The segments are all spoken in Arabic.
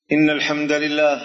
إن الحمد لله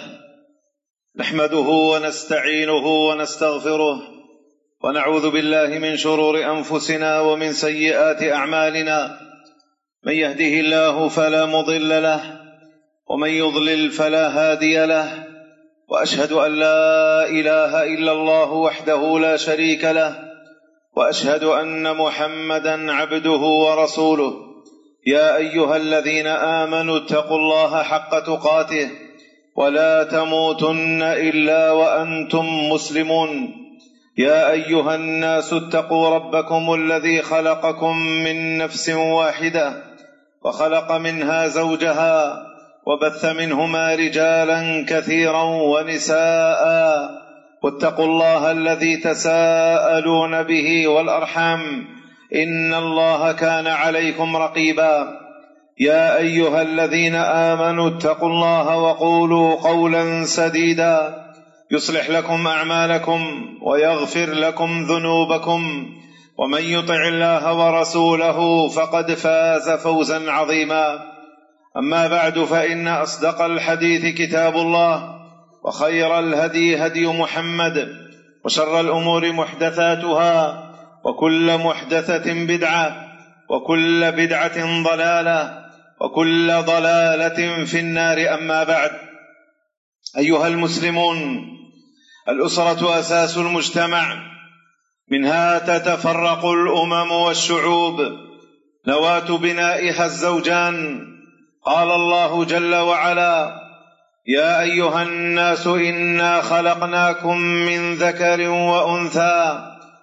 نحمده ونستعينه ونستغفره ونعوذ بالله من شرور أنفسنا ومن سيئات أعمالنا. من يهده الله فلا مضل له ومن يضلل فلا هادي له، وأشهد أن لا إله إلا الله وحده لا شريك له، وأشهد أن محمدا عبده ورسوله. يا أيها الذين آمنوا اتقوا الله حق تقاته ولا تموتن إلا وأنتم مسلمون. يا أيها الناس اتقوا ربكم الذي خلقكم من نفس واحدة وخلق منها زوجها وبث منهما رجالا كثيرا ونساء، واتقوا الله الذي تساءلون به والأرحام إن الله كان عليكم رقيبا. يا أيها الذين آمنوا اتقوا الله وقولوا قولا سديدا يصلح لكم أعمالكم ويغفر لكم ذنوبكم، ومن يطع الله ورسوله فقد فاز فوزا عظيما. أما بعد، فإن أصدق الحديث كتاب الله، وخير الهدي هدي محمد، وشر الأمور محدثاتها، وكل محدثة بدعة، وكل بدعة ضلالة، وكل ضلالة في النار. أما بعد، أيها المسلمون، الأسرة أساس المجتمع، منها تتفرق الأمم والشعوب، نواة بنائها الزوجان. قال الله جل وعلا: يا أيها الناس إنا خلقناكم من ذكر وأنثى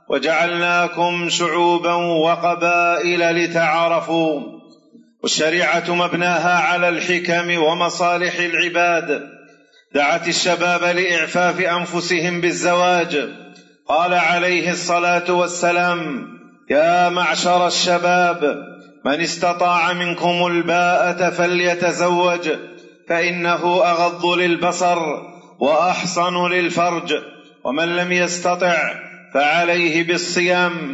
وجعلناكم شعوبا وقبائل لتعارفوا. والشريعة مبناها على الحكم ومصالح العباد. دعت الشباب لإعفاف أنفسهم بالزواج. قال عليه الصلاة والسلام: يا معشر الشباب، من استطاع منكم الباءة فليتزوج، فإنه أغض للبصر وأحصن للفرج، ومن لم يستطع فعليه بالصيام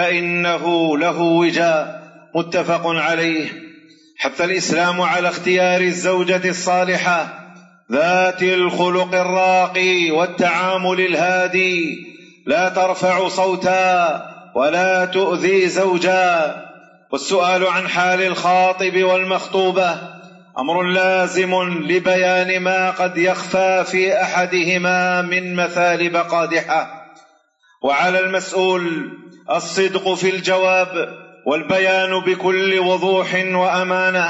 فإنه له وجاء. متفق عليه. حث الإسلام على اختيار الزوجة الصالحة ذات الخلق الراقي والتعامل الهادي، لا ترفع صوتا ولا تؤذي زوجا. والسؤال عن حال الخاطب والمخطوبة أمر لازم لبيان ما قد يخفى في أحدهما من مثالب قادحة، وعلى المسؤول الصدق في الجواب والبيان بكل وضوح وأمانة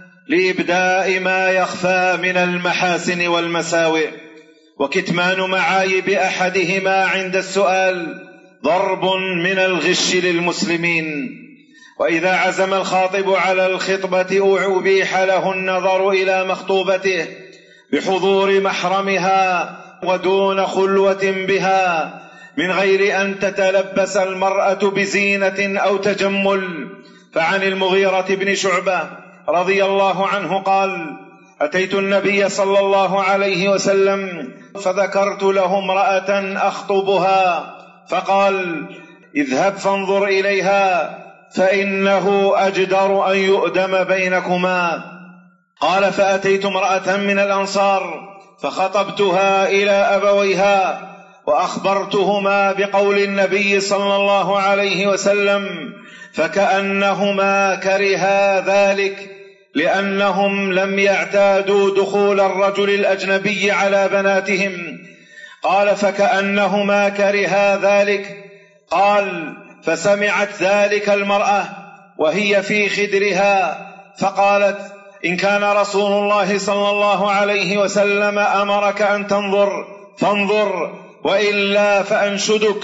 لإبداء ما يخفى من المحاسن والمساوئ. وكتمان معايب أحدهما عند السؤال ضرب من الغش للمسلمين. وإذا عزم الخاطب على الخطبة أبيح له النظر إلى مخطوبته بحضور محرمها ودون خلوة بها، من غير أن تتلبس المرأة بزينة أو تجمل. فعن المغيرة بن شعبة رضي الله عنه قال: أتيت النبي صلى الله عليه وسلم فذكرت له امرأة أخطبها، فقال: اذهب فانظر إليها فإنه أجدر أن يؤدم بينكما. قال: فأتيت امرأة من الأنصار فخطبتها إلى أبويها وأخبرتهما بقول النبي صلى الله عليه وسلم، فكأنهما كرها ذلك لأنهم لم يعتادوا دخول الرجل الأجنبي على بناتهم. قال: فكأنهما كرها ذلك. قال: فسمعت ذلك المرأة وهي في خدرها فقالت: إن كان رسول الله صلى الله عليه وسلم أمرك أن تنظر فانظر، وإلا فأنشدك.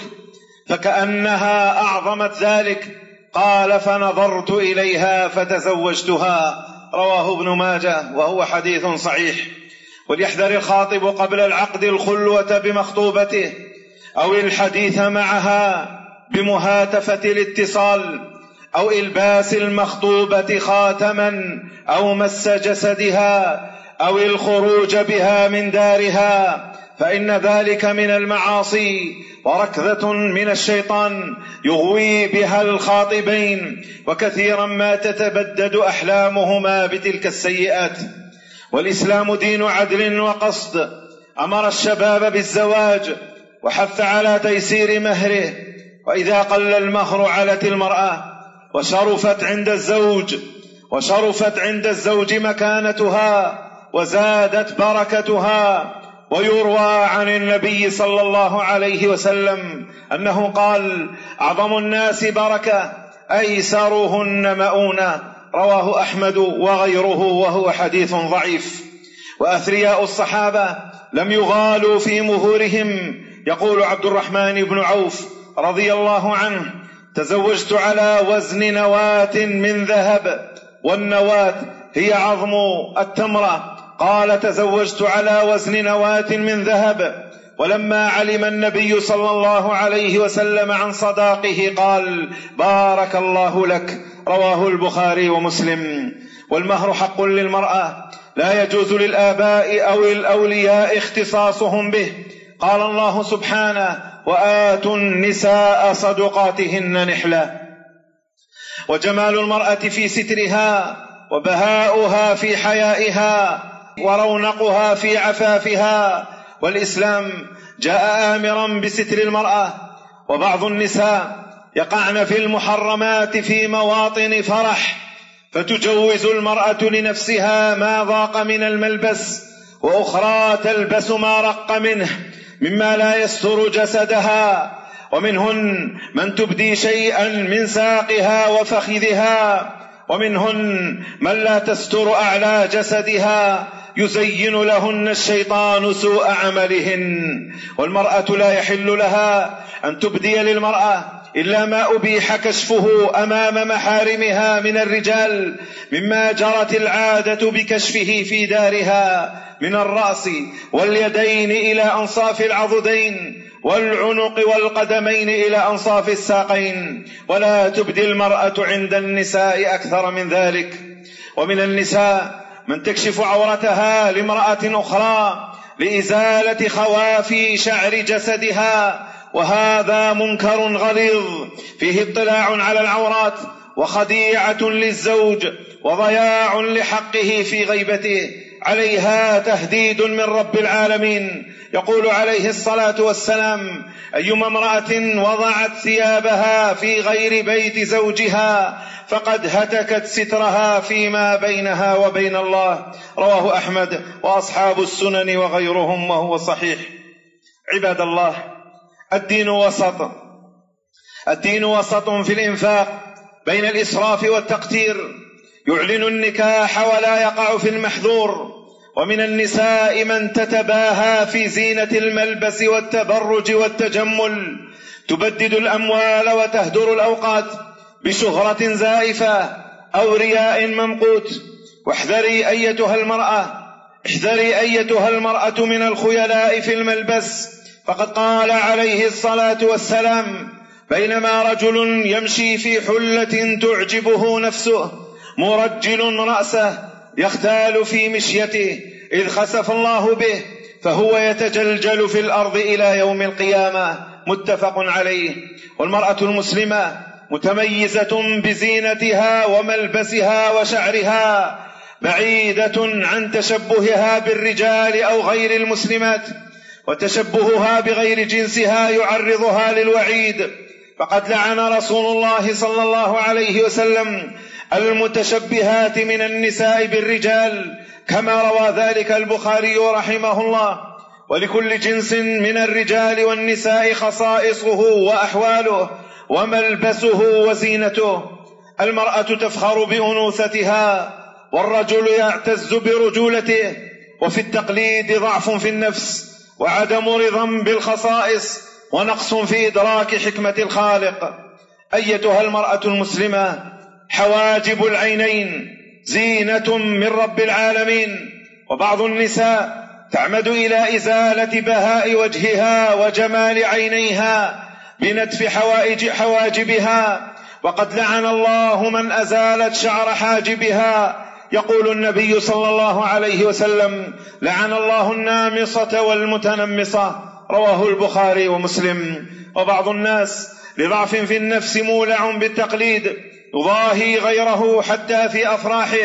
فكأنها أعظمت ذلك. قال: فنظرت إليها فتزوجتها. رواه ابن ماجه وهو حديث صحيح. وليحذر الخاطب قبل العقد الخلوة بمخطوبته أو الحديث معها بمهاتفة الاتصال أو إلباس المخطوبة خاتما أو مس جسدها أو الخروج بها من دارها، فإن ذلك من المعاصي وركضة من الشيطان يغوي بها الخاطبين، وكثيرا ما تتبدد أحلامهما بتلك السيئات. والإسلام دين عدل وقصد، أمر الشباب بالزواج وحث على تيسير مهره، وإذا قل المهر علت المرأة وشرفت عند الزوج مكانتها وزادت بركتها. ويروى عن النبي صلى الله عليه وسلم أنه قال: أعظم الناس بركة أيسرهن مؤونة، رواه أحمد وغيره، وهو حديث ضعيف. وأثرياء الصحابة لم يغالوا في مهورهم. يقول عبد الرحمن بن عوف رضي الله عنه: تزوجت على وزن نواة من ذهب، والنواة هي عظم التمرة. قال: تزوجت على وزن نواة من ذهب. ولما علم النبي صلى الله عليه وسلم عن صداقه قال: بارك الله لك، رواه البخاري ومسلم. والمهر حق للمرأة لا يجوز للآباء أو الأولياء اختصاصهم به. قال الله سبحانه: وآتوا النساء صدقاتهن نحلة. وجمال المرأة في سترها، وبهاؤها في حيائها، ورونقها في عفافها. والإسلام جاء آمرا بستر المرأة. وبعض النساء يقعن في المحرمات في مواطن فرح، فتجوز المرأة لنفسها ما ضاق من الملبس، وأخرى تلبس ما رق منه مما لا يستر جسدها. ومنهن من تبدي شيئا من ساقها وفخذها، ومنهن من لا تستر أعلى جسدها، يزين لهن الشيطان سوء عملهن. والمرأة لا يحل لها أن تبدي للمرأة إلا ما أبيح كشفه أمام محارمها من الرجال، مما جرت العادة بكشفه في دارها من الرأس واليدين إلى أنصاف العضدين، والعنق والقدمين إلى أنصاف الساقين. ولا تبدي المرأة عند النساء أكثر من ذلك. ومن النساء من تكشف عورتها لامرأة أخرى لإزالة خوافي شعر جسدها، وهذا منكر غليظ فيه اطلاع على العورات، وخديعة للزوج، وضياع لحقه في غيبته. عليها تهديد من رب العالمين. يقول عليه الصلاة والسلام: أيما امرأة وضعت ثيابها في غير بيت زوجها فقد هتكت سترها فيما بينها وبين الله، رواه أحمد وأصحاب السنن وغيرهم، وهو صحيح. عباد الله، الدين وسط في الإنفاق بين الإسراف والتقتير، يعلن النكاح ولا يقع في المحذور. ومن النساء من تتباهى في زينة الملبس والتبرج والتجمل، تبدد الأموال وتهدر الأوقات بشهرة زائفة أو رياء ممقوت. واحذري أيتها المرأة من الخيلاء في الملبس، فقد قال عليه الصلاة والسلام: بينما رجل يمشي في حلة تعجبه نفسه مرجل رأسه يختال في مشيته، إذ خسف الله به فهو يتجلجل في الأرض إلى يوم القيامة، متفق عليه. والمرأة المسلمة متميزة بزينتها وملبسها وشعرها، بعيدة عن تشبهها بالرجال أو غير المسلمات، وتشبهها بغير جنسها يعرضها للوعيد. فقد لعن رسول الله صلى الله عليه وسلم المتشبهات من النساء بالرجال، كما روى ذلك البخاري رحمه الله. ولكل جنس من الرجال والنساء خصائصه وأحواله وملبسه وزينته. المرأة تفخر بأنوثتها، والرجل يعتز برجولته. وفي التقليد ضعف في النفس، وعدم رضا بالخصائص، ونقص في إدراك حكمة الخالق. أيتها المرأة المسلمة، حواجب العينين زينة من رب العالمين. وبعض النساء تعمد إلى إزالة بهاء وجهها وجمال عينيها بنتف حواجبها، وقد لعن الله من أزالت شعر حاجبها. يقول النبي صلى الله عليه وسلم: لعن الله النامصة والمتنمصة، رواه البخاري ومسلم. وبعض الناس لضعف في النفس مولع بالتقليد، يضاهي غيره حتى في أفراحه،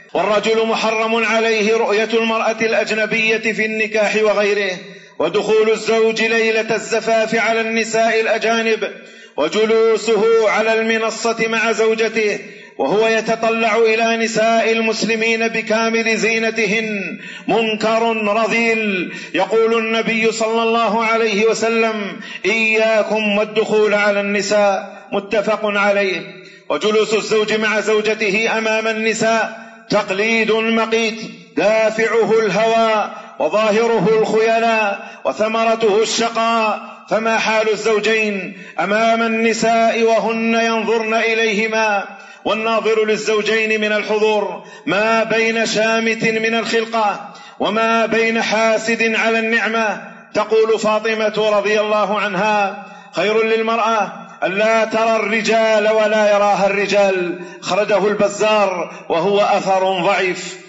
والرجل محرم عليه رؤية المرأة الأجنبية في النكاح وغيره، ودخول الزوج ليلة الزفاف على النساء الأجانب، وجلوسه على المنصة مع زوجته وهو يتطلع إلى نساء المسلمين بكامل زينتهن منكر رذيل. يقول النبي صلى الله عليه وسلم: إياكم والدخول على النساء، متفق عليه. وجلوس الزوج مع زوجته أمام النساء تقليد مقيت، دافعه الهوى وظاهره الخيلاء وثمرته الشقاء. فما حال الزوجين أمام النساء وهن ينظرن إليهما؟ والناظر للزوجين من الحضور ما بين شامت من الخلقة وما بين حاسد على النعمة. تقول فاطمة رضي الله عنها: خير للمرأة ألا ترى الرجال ولا يراها الرجال، خرجه البزار وهو أثر ضعيف.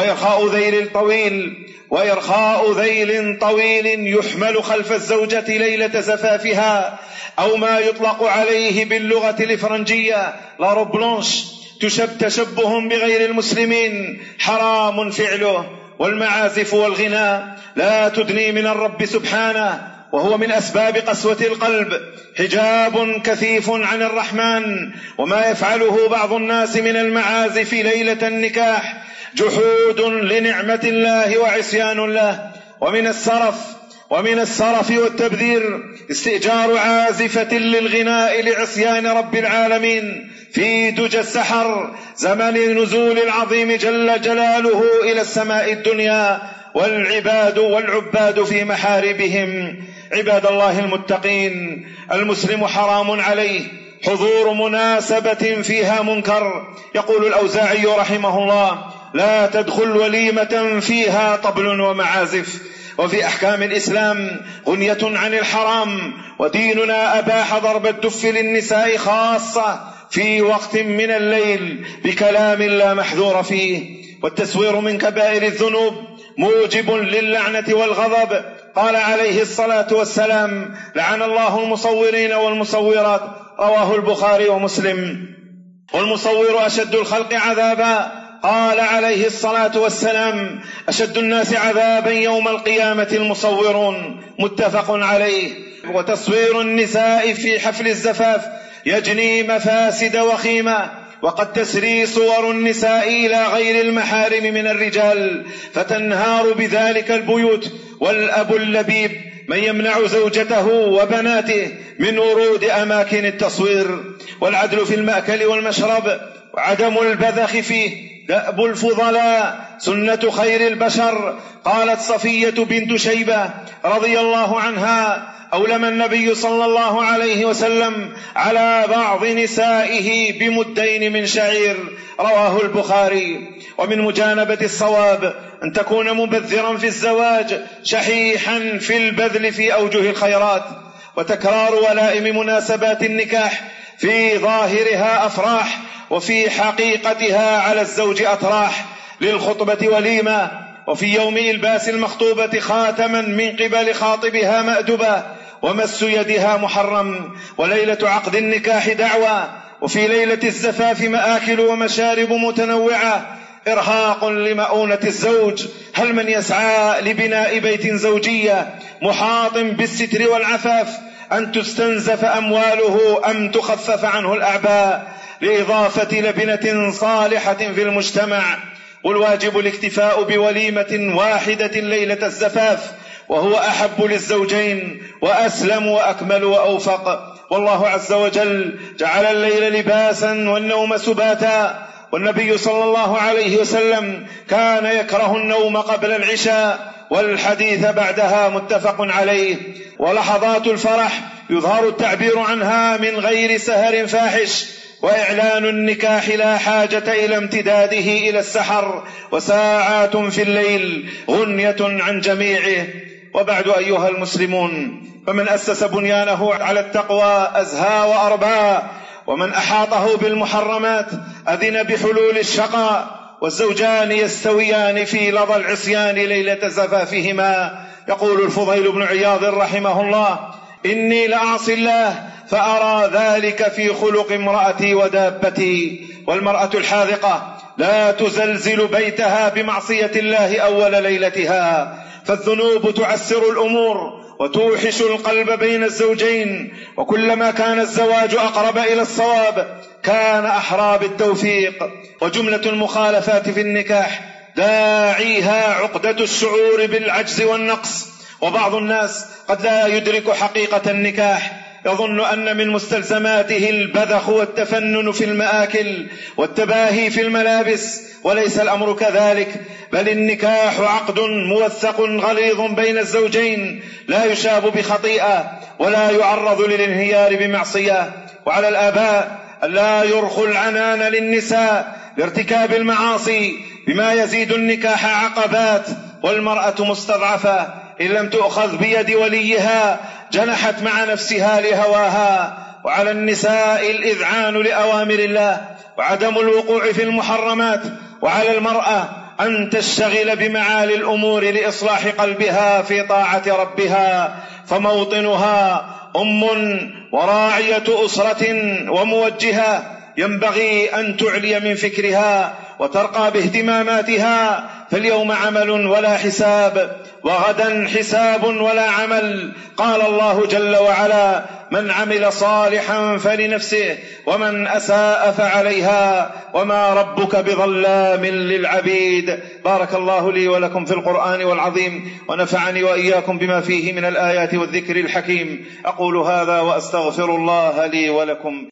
وإرخاء ذيل طويل يحمل خلف الزوجة ليلة زفافها، أو ما يطلق عليه باللغة الإفرنجية لا روب بلانش، تشبه بغير المسلمين، حرام فعله. والمعازف والغناء لا تدني من الرب سبحانه، وهو من أسباب قسوة القلب، حجاب كثيف عن الرحمن. وما يفعله بعض الناس من المعازف ليلة النكاح جحود لنعمة الله وعصيان له. ومن السرف والتبذير استئجار عازفة للغناء لعصيان رب العالمين في دجى السحر، زمن النزول العظيم جل جلاله إلى السماء الدنيا، والعباد في محاربهم. عباد الله المتقين، المسلم حرام عليه حضور مناسبة فيها منكر. يقول الأوزاعي رحمه الله: لا تدخل وليمة فيها طبل ومعازف. وفي أحكام الإسلام غنية عن الحرام، وديننا أباح ضرب الدف للنساء خاصة في وقت من الليل بكلام لا محذور فيه. والتسوير من كبائر الذنوب موجب للعنة والغضب. قال عليه الصلاة والسلام: لعن الله المصورين والمصورات، رواه البخاري ومسلم. والمصور أشد الخلق عذابا. قال عليه الصلاة والسلام: أشد الناس عذابا يوم القيامة المصورون، متفق عليه. وتصوير النساء في حفل الزفاف يجني مفاسد وخيمة، وقد تسري صور النساء إلى غير المحارم من الرجال، فتنهار بذلك البيوت. والأب اللبيب من يمنع زوجته وبناته من ورود أماكن التصوير. والعدل في المأكل والمشرب وعدم البذخ فيه دأب الفضلاء، سنة خير البشر. قالت صفية بنت شيبة رضي الله عنها: أولم النبي صلى الله عليه وسلم على بعض نسائه بمدين من شعير، رواه البخاري. ومن مجانبة الصواب أن تكون مبذرا في الزواج، شحيحا في البذل في أوجه الخيرات. وتكرار ولائم مناسبات النكاح في ظاهرها أفراح، وفي حقيقتها على الزوج أطراح. للخطبة وليمة، وفي يوم إلباس المخطوبة خاتما من قبل خاطبها مأدبة، ومس يدها محرم. وليلة عقد النكاح دعوة، وفي ليلة الزفاف مآكل ومشارب متنوعة. إرهاق لمؤونة الزوج. هل من يسعى لبناء بيت زوجية محاط بالستر والعفاف أن تستنزف أمواله أم تخفف عنه الأعباء لإضافة لبنة صالحة في المجتمع؟ والواجب الاكتفاء بوليمة واحدة ليلة الزفاف، وهو أحب للزوجين وأسلم وأكمل وأوفق. والله عز وجل جعل الليل لباسا والنوم سباتا، والنبي صلى الله عليه وسلم كان يكره النوم قبل العشاء والحديث بعدها، متفق عليه. ولحظات الفرح يظهر التعبير عنها من غير سهر فاحش، وإعلان النكاح لا حاجة إلى امتداده إلى السحر، وساعات في الليل غنية عن جميعه. وبعد أيها المسلمون، فمن أسس بنيانه على التقوى أزهى وأربى، ومن أحاطه بالمحرمات أذن بحلول الشقاء. والزوجان يستويان في لظى العصيان ليلة زفافهما. يقول الفضيل بن عياض رحمه الله: إني لأعصي الله فأرى ذلك في خلق امرأتي ودابتي. والمرأة الحاذقة لا تزلزل بيتها بمعصية الله أول ليلتها، فالذنوب تعسر الأمور وتوحش القلب بين الزوجين، وكلما كان الزواج أقرب إلى الصواب كان أحرى بالتوفيق. وجملة المخالفات في النكاح داعيها عقدة الشعور بالعجز والنقص، وبعض الناس قد لا يدرك حقيقة النكاح، يظن أن من مستلزماته البذخ والتفنن في المآكل والتباهي في الملابس، وليس الأمر كذلك، بل النكاح عقد موثق غليظ بين الزوجين لا يشاب بخطيئة ولا يعرض للانهيار بمعصية. وعلى الآباء ألا يرخوا العنان للنساء لارتكاب المعاصي بما يزيد النكاح عقبات، والمرأة مستضعفة إن لم تؤخذ بيد وليها جنحت مع نفسها لهواها. وعلى النساء الإذعان لأوامر الله وعدم الوقوع في المحرمات، وعلى المرأة أن تشتغل بمعالي الأمور لإصلاح قلبها في طاعة ربها، فموطنها أم وراعية أسرة وموجهة، ينبغي أن تعلي من فكرها وترقى باهتماماتها، فاليوم عمل ولا حساب، وغدا حساب ولا عمل. قال الله جل وعلا: من عمل صالحا فلنفسه ومن أساء فعليها وما ربك بظلام للعبيد. بارك الله لي ولكم في القرآن والعظيم، ونفعني وإياكم بما فيه من الآيات والذكر الحكيم. أقول هذا وأستغفر الله لي ولكم.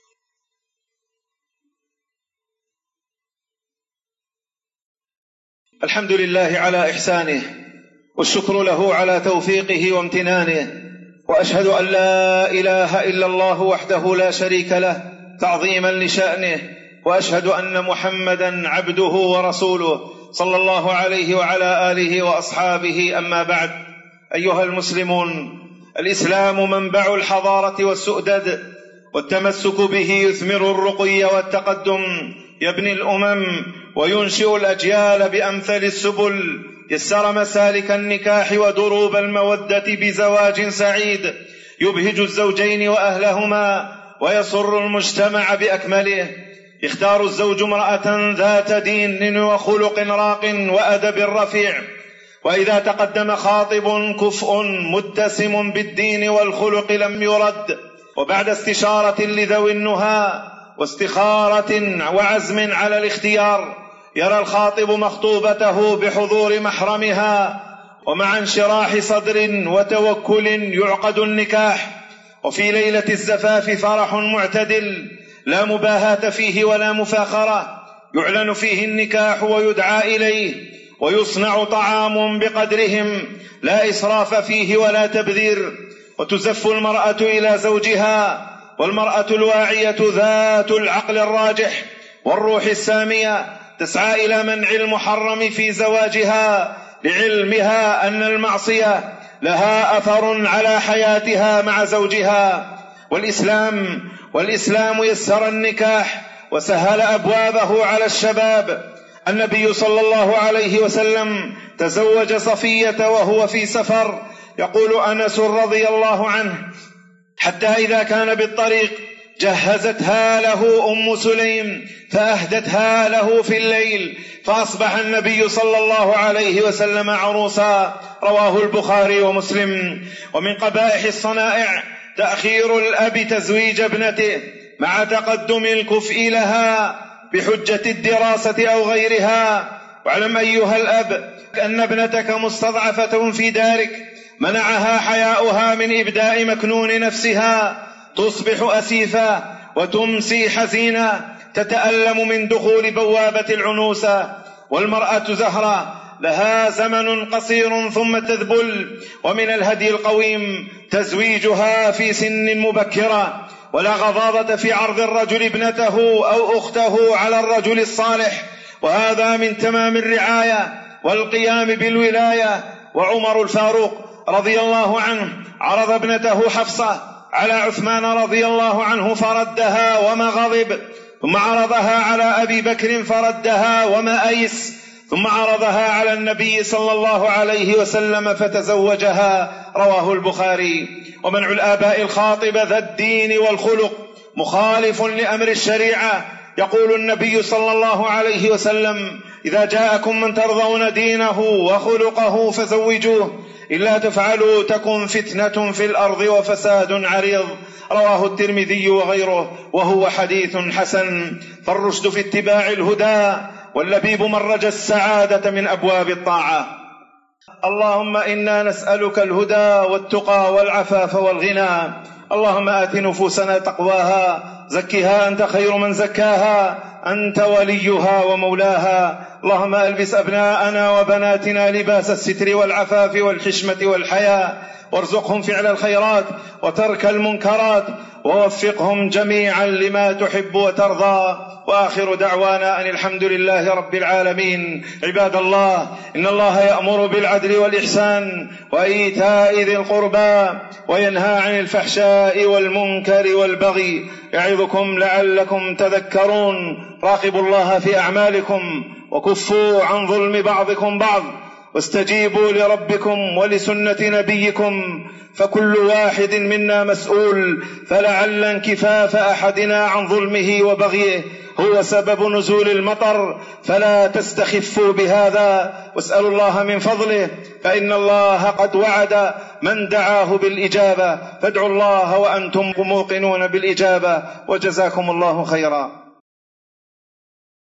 الحمد لله على إحسانه، والشكر له على توفيقه وامتنانه، وأشهد أن لا إله إلا الله وحده لا شريك له تعظيما لشأنه، وأشهد أن محمدا عبده ورسوله صلى الله عليه وعلى آله وأصحابه. أما بعد، أيها المسلمون، الإسلام منبع الحضارة والسؤدد، والتمسك به يثمر الرقي والتقدم، يبني الأمم وينشئ الأجيال بأمثل السبل. يسر مسالك النكاح ودروب المودة بزواج سعيد يبهج الزوجين وأهلهما ويسر المجتمع بأكمله. يختار الزوج امرأة ذات دين وخلق راق وأدب رفيع، وإذا تقدم خاطب كفء متسم بالدين والخلق لم يرد، وبعد استشارة لذوي النهى واستخارة وعزم على الاختيار يرى الخاطب مخطوبته بحضور محرمها، ومع انشراح صدر وتوكل يعقد النكاح. وفي ليلة الزفاف فرح معتدل لا مباهاة فيه ولا مفاخرة، يعلن فيه النكاح ويدعى إليه، ويصنع طعام بقدرهم لا إسراف فيه ولا تبذير، وتزف المرأة إلى زوجها، والمرأة الواعية ذات العقل الراجح والروح السامية تسعى إلى منع المحرم في زواجها، لعلمها أن المعصية لها أثر على حياتها مع زوجها. والإسلام يسر النكاح وسهل أبوابه على الشباب. النبي صلى الله عليه وسلم تزوج صفية وهو في سفر. يقول أنس رضي الله عنه: حتى إذا كان بالطريق جهزتها له أم سليم فأهدتها له في الليل، فأصبح النبي صلى الله عليه وسلم عروسا. رواه البخاري ومسلم. ومن قبائح الصنائع تأخير الأب تزويج ابنته مع تقدم الكفء لها بحجة الدراسة أو غيرها. واعلم أيها الأب أن ابنتك مستضعفة في دارك، منعها حياؤها من إبداء مكنون نفسها، تصبح أسيفة وتمسي حزينة تتألم من دخول بوابة العنوسة. والمرأة زهرة لها زمن قصير ثم تذبل، ومن الهدي القويم تزويجها في سن مبكرة، ولا غضاضة في عرض الرجل ابنته أو أخته على الرجل الصالح، وهذا من تمام الرعاية والقيام بالولاية. وعمر الفاروق رضي الله عنه عرض ابنته حفصة على عثمان رضي الله عنه فردها وما غضب، ثم عرضها على أبي بكر فردها وما أيس، ثم عرضها على النبي صلى الله عليه وسلم فتزوجها. رواه البخاري. ومنع الآباء الخاطب ذا الدين والخلق مخالف لأمر الشريعة، يقول النبي صلى الله عليه وسلم: إذا جاءكم من ترضون دينه وخلقه فزوجوه، إلا تفعلوا تكن فتنة في الأرض وفساد عريض. رواه الترمذي وغيره وهو حديث حسن. فالرشد في اتباع الهدى، واللبيب من رجا السعادة من أبواب الطاعة. اللهم إنا نسألك الهدى والتقى والعفاف والغنى. اللهم آت نفوسنا تقواها، زكها أنت خير من زكاها، أنت وليها ومولاها. اللهم ألبس أبناءنا وبناتنا لباس الستر والعفاف والحشمة والحياء، وارزقهم فعل الخيرات وترك المنكرات، ووفقهم جميعا لما تحب وترضى. وآخر دعوانا أن الحمد لله رب العالمين. عباد الله، إن الله يأمر بالعدل والإحسان وإيتاء ذي القربى، وينهى عن الفحشاء والمنكر والبغي، يعظكم لعلكم تذكرون. راقبوا الله في أعمالكم، وكفوا عن ظلم بعضكم بعض، واستجيبوا لربكم ولسنة نبيكم، فكل واحد منا مسؤول، فلعل انكفاف أحدنا عن ظلمه وبغيه هو سبب نزول المطر، فلا تستخفوا بهذا، واسألوا الله من فضله، فإن الله قد وعد من دعاه بالإجابة، فادعوا الله وأنتم موقنون بالإجابة. وجزاكم الله خيرا.